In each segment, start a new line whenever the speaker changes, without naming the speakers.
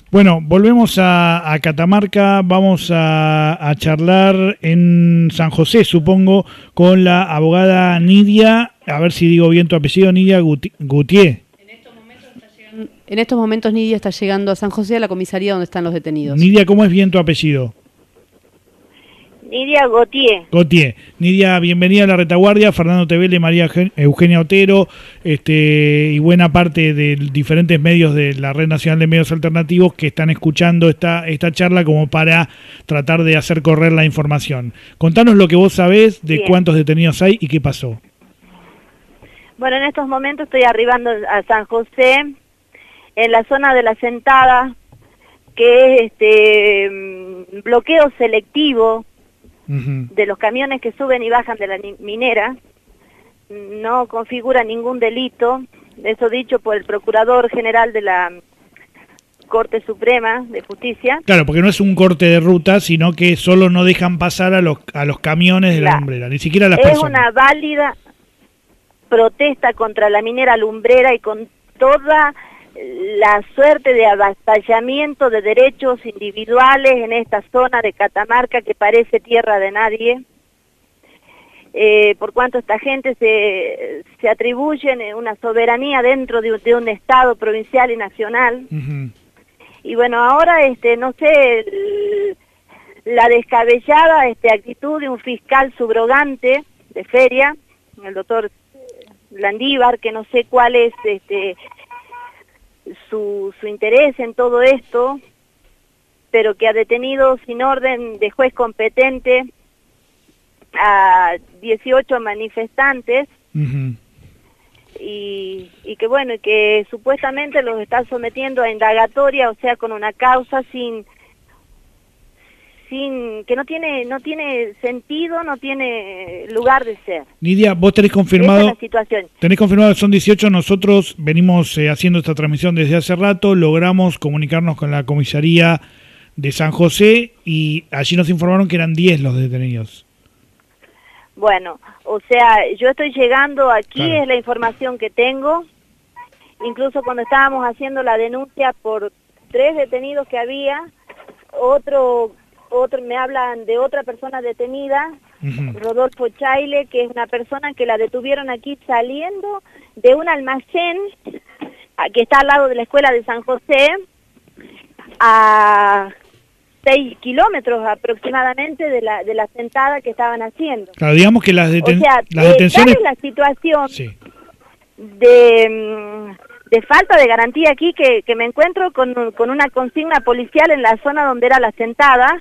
Bueno, volvemos a Catamarca, vamos a charlar en San José, supongo, con la abogada Nidia, a ver si digo bien tu apellido, Nidia Gutié.
En estos momentos Nidia está llegando a San José, a la comisaría donde están los detenidos.
Nidia, ¿cómo es bien tu apellido?
Nidia Gautier.
Gautier. Nidia, bienvenida a La Retaguardia. Fernando Tevele, María Eugenia Otero, y buena parte de diferentes medios de la Red Nacional de Medios Alternativos que están escuchando esta charla como para tratar de hacer correr la información. Contanos lo que vos sabés de
Bien.
Cuántos detenidos hay y qué pasó.
Bueno, en estos momentos estoy arribando a San José, en la zona de La Sentada, que es bloqueo selectivo de los camiones que suben y bajan de la minera. No configura ningún delito, eso dicho por el Procurador General de la Corte Suprema de Justicia.
Claro, porque no es un corte de ruta, sino que solo no dejan pasar a los camiones de la lumbrera, ni siquiera a las personas.
Es una válida protesta contra la minera lumbrera y con toda la suerte de avasallamiento de derechos individuales en esta zona de Catamarca que parece tierra de nadie, por cuanto esta gente se atribuyen una soberanía dentro de un Estado provincial y nacional. Y bueno, ahora no sé, la descabellada actitud de un fiscal subrogante de feria, el doctor Landívar, que no sé cuál es su interés en todo esto, pero que ha detenido sin orden de juez competente a 18 manifestantes y que bueno, y que supuestamente los está sometiendo a indagatoria, o sea, con una causa sin que no tiene sentido, no tiene lugar de ser.
Nidia, vos tenés confirmado,
esa es la situación.
Tenés confirmado que son 18, nosotros venimos haciendo esta transmisión desde hace rato, logramos comunicarnos con la comisaría de San José y allí nos informaron que eran 10 los detenidos.
Bueno, o sea, yo estoy llegando aquí,
claro.
Es la información que tengo, incluso cuando estábamos haciendo la denuncia por 3 detenidos que había, otro me hablan de otra persona detenida, Rodolfo Chaile, que es una persona que la detuvieron aquí saliendo de un almacén que está al lado de la escuela de San José, a 6 kilómetros aproximadamente de la sentada que estaban haciendo.
Claro, digamos que las detenciones...
¿Cuál es la situación de falta de garantía aquí que me encuentro con una consigna policial en la zona donde era la sentada,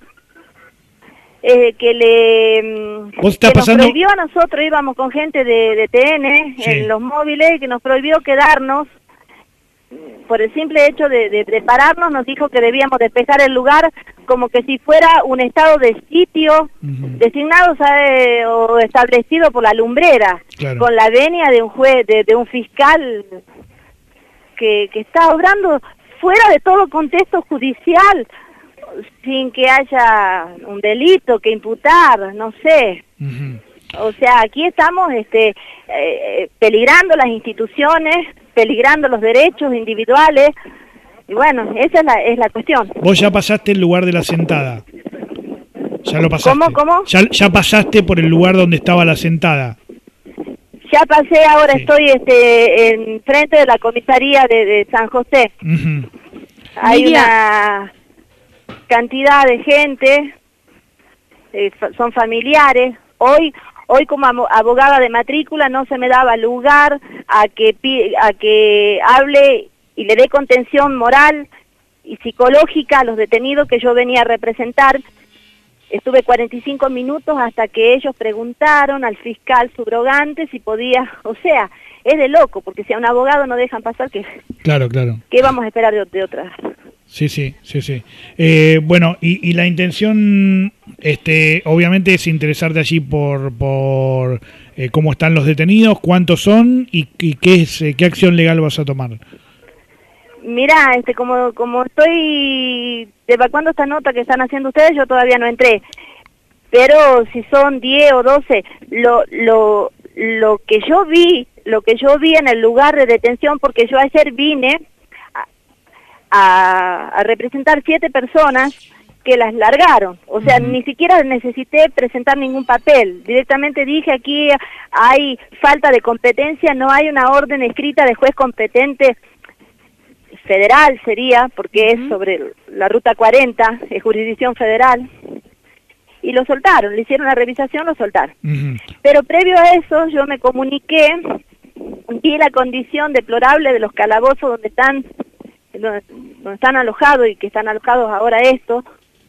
que nos prohibió a nosotros, íbamos con gente de TN en los móviles, que nos prohibió quedarnos por el simple hecho de prepararnos, nos dijo que debíamos despejar el lugar como que si fuera un estado de sitio designado o establecido por la lumbrera, con la venia de un juez, de un fiscal que está obrando fuera de todo contexto judicial, sin que haya un delito que imputar, no sé. O sea, aquí estamos peligrando las instituciones, peligrando los derechos individuales, y bueno, esa es la cuestión.
Vos ya pasaste el lugar de la sentada. Ya lo pasaste.
¿Cómo?
Ya pasaste por el lugar donde estaba la sentada.
Ya pasé, ahora estoy en frente de la comisaría de San José. Hay una cantidad de gente, son familiares. Hoy como abogada de matrícula no se me daba lugar a que hable y le dé contención moral y psicológica a los detenidos que yo venía a representar. Estuve 45 minutos hasta que ellos preguntaron al fiscal subrogante si podía, o sea, es de loco, porque si a un abogado no dejan pasar,
Claro.
¿qué vamos a esperar de otra?
Sí. Bueno, y la intención, obviamente, es interesarte allí por cómo están los detenidos, cuántos son y qué acción legal vas a tomar.
Mirá, como estoy evacuando esta nota que están haciendo ustedes, yo todavía no entré. Pero si son 10 o 12, lo que yo vi en el lugar de detención, porque yo ayer vine a representar 7 personas que las largaron, o sea, ni siquiera necesité presentar ningún papel, directamente dije aquí hay falta de competencia, no hay una orden escrita de juez competente federal sería, porque es sobre la Ruta 40, es jurisdicción federal, y lo soltaron, le hicieron la revisación, lo soltaron. Pero previo a eso yo me comuniqué, vi la condición deplorable de los calabozos donde están alojados y que están alojados ahora estos,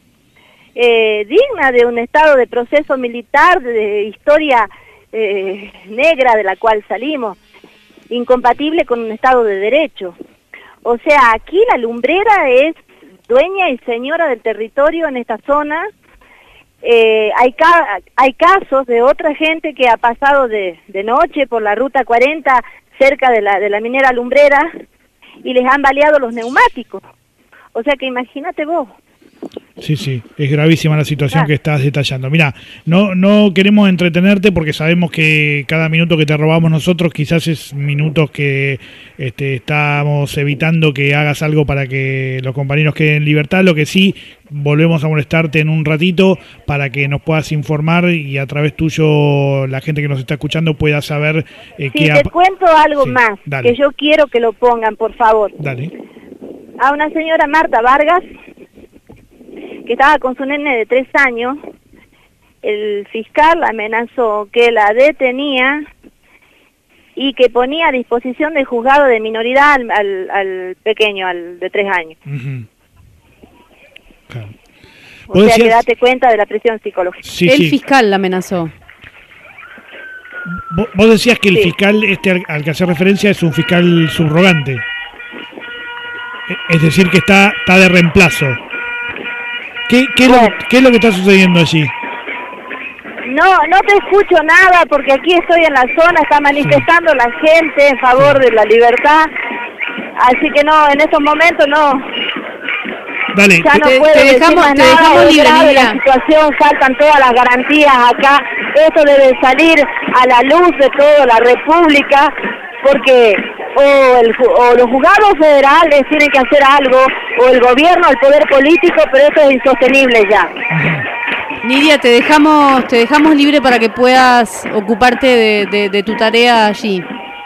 digna de un estado de proceso militar, de historia negra de la cual salimos, incompatible con un estado de derecho. O sea, aquí la lumbrera es dueña y señora del territorio en esta zona. Hay casos de otra gente que ha pasado de noche por la Ruta 40 cerca de la minera lumbrera y les han baleado los neumáticos. O sea que imagínate vos.
Sí, es gravísima la situación que estás detallando. Mira, no queremos entretenerte porque sabemos que cada minuto que te robamos nosotros quizás es minutos que estamos evitando que hagas algo para que los compañeros queden en libertad. Lo que sí, volvemos a molestarte en un ratito para que nos puedas informar y a través tuyo la gente que nos está escuchando pueda saber
te cuento algo más, que yo quiero que lo pongan, por favor.
Dale.
A una señora Marta Vargas, que estaba con su nene de 3 años, el fiscal amenazó que la detenía y que ponía a disposición del juzgado de minoridad al pequeño, al de 3 años.
Claro.
O sea, que date cuenta de la presión psicológica.
El fiscal la amenazó.
Vos decías que el fiscal al que hace referencia es un fiscal subrogante. Es decir, que está de reemplazo. ¿Qué es lo que está sucediendo allí?
No te escucho nada porque aquí estoy en la zona, está manifestando la gente en favor de la libertad, así que no, en estos momentos no.
Dale.
Ya no puedo decir más nada, es grave la situación, faltan todas las garantías acá, esto debe salir a la luz de toda la República, porque o los juzgados federales tienen que hacer algo, o el gobierno, el poder político, pero esto es insostenible ya.
Nidia, te dejamos libre para que puedas ocuparte de tu tarea allí.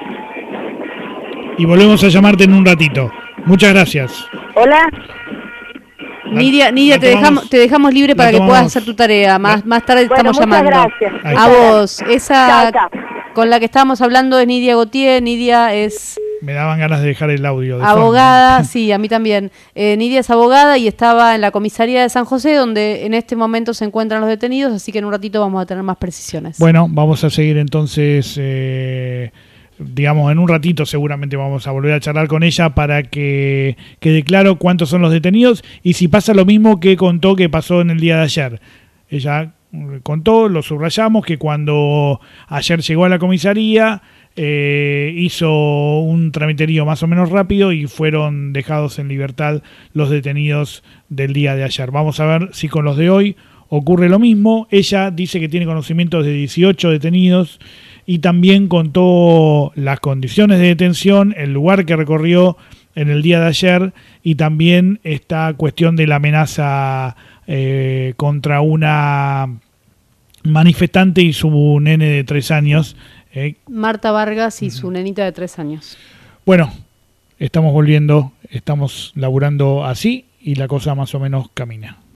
Y volvemos a llamarte en un ratito. Muchas gracias.
Hola.
Nidia, te dejamos libre para que puedas hacer tu tarea. Más tarde te estamos llamando.
Gracias.
A vos. Esa con la que estábamos hablando es Nidia Gautier. Nidia es...
Me daban ganas de dejar el audio.
Abogada, sí, a mí también. Nidia es abogada y estaba en la comisaría de San José, donde en este momento se encuentran los detenidos, así que en un ratito vamos a tener más precisiones.
Bueno, vamos a seguir entonces, digamos, en un ratito seguramente vamos a volver a charlar con ella para que quede claro cuántos son los detenidos y si pasa lo mismo que contó que pasó en el día de ayer. Ella contó, lo subrayamos, que cuando ayer llegó a la comisaría... hizo un tramiterío más o menos rápido y fueron dejados en libertad los detenidos del día de ayer. Vamos a ver si con los de hoy ocurre lo mismo. Ella dice que tiene conocimientos de 18 detenidos y también contó las condiciones de detención, el lugar que recorrió en el día de ayer y también esta cuestión de la amenaza contra una manifestante y su nene de 3 años.
Marta Vargas y su nenita de 3 años.
Bueno, estamos volviendo, estamos laburando así y la cosa más o menos camina.